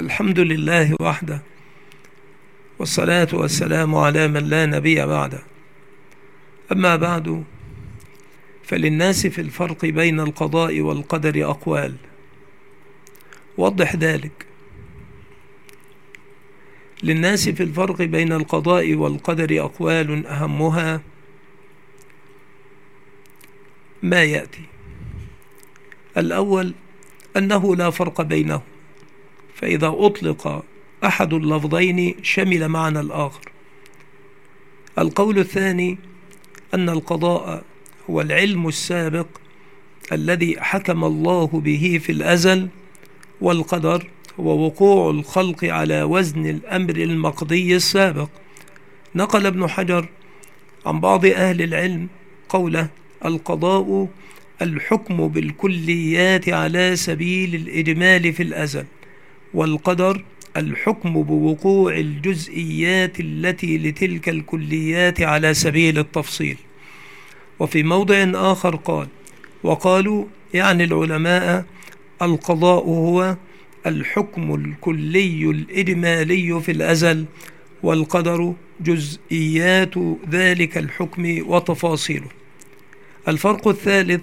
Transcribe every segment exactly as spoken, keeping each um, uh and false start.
الحمد لله وحده، والصلاة والسلام على من لا نبي بعده. أما بعد، فللناس في الفرق بين القضاء والقدر أقوال. وضح ذلك. للناس في الفرق بين القضاء والقدر أقوال، أهمها ما يأتي. الأول أنه لا فرق بينه، فإذا أطلق أحد اللفظين شمل معنى الآخر. القول الثاني أن القضاء هو العلم السابق الذي حكم الله به في الأزل، والقدر هو وقوع الخلق على وزن الأمر المقضي السابق. نقل ابن حجر عن بعض أهل العلم قوله: القضاء الحكم بالكليات على سبيل الإجمال في الأزل، والقدر الحكم بوقوع الجزئيات التي لتلك الكليات على سبيل التفصيل. وفي موضع آخر قال: وقالوا يعني العلماء القضاء هو الحكم الكلي الإجمالي في الأزل، والقدر جزئيات ذلك الحكم وتفاصيله. الفرق الثالث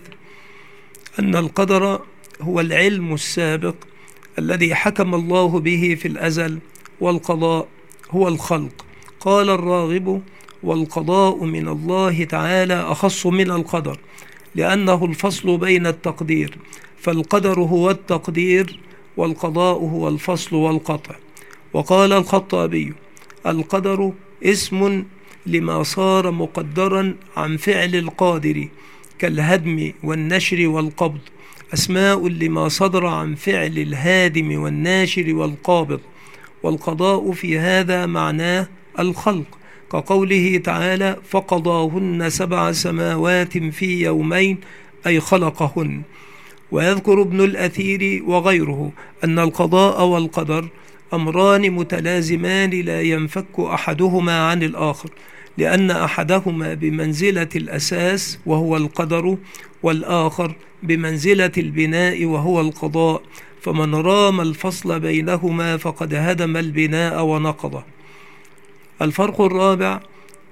أن القدر هو العلم السابق الذي حكم الله به في الأزل، والقضاء هو الخلق. قال الراغب: والقضاء من الله تعالى أخص من القدر، لأنه الفصل بين التقدير، فالقدر هو التقدير والقضاء هو الفصل والقطع. وقال الخطابي: القدر اسم لما صار مقدرا عن فعل القادر، كالهدم والنشر والقبض، أسماء لما صدر عن فعل الهادم والناشر والقابض. والقضاء في هذا معناه الخلق، كقوله تعالى: فقضاهن سبع سماوات في يومين، أي خلقهن. ويذكر ابن الأثير وغيره أن القضاء والقدر أمران متلازمان لا ينفك أحدهما عن الآخر، لأن أحدهما بمنزلة الأساس وهو القدر، والآخر بمنزلة البناء وهو القضاء، فمن رام الفصل بينهما فقد هدم البناء ونقضه. الفرق الرابع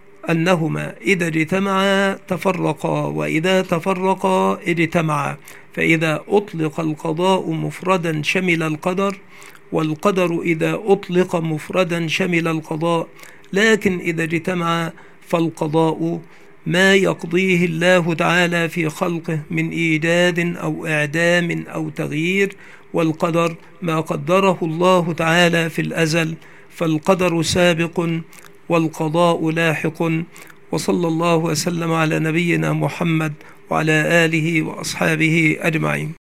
أنهما إذا اجتمعا تفرقا، وإذا تفرقا اجتمعا. فإذا أطلق القضاء مفردا شمل القدر، والقدر إذا أطلق مفردا شمل القضاء. لكن إذا اجتمع فالقضاء ما يقضيه الله تعالى في خلقه من إيجاد أو إعدام أو تغيير، والقدر ما قدره الله تعالى في الأزل، فالقدر سابق والقضاء لاحق. وصلى الله وسلم على نبينا محمد وعلى آله وأصحابه أجمعين.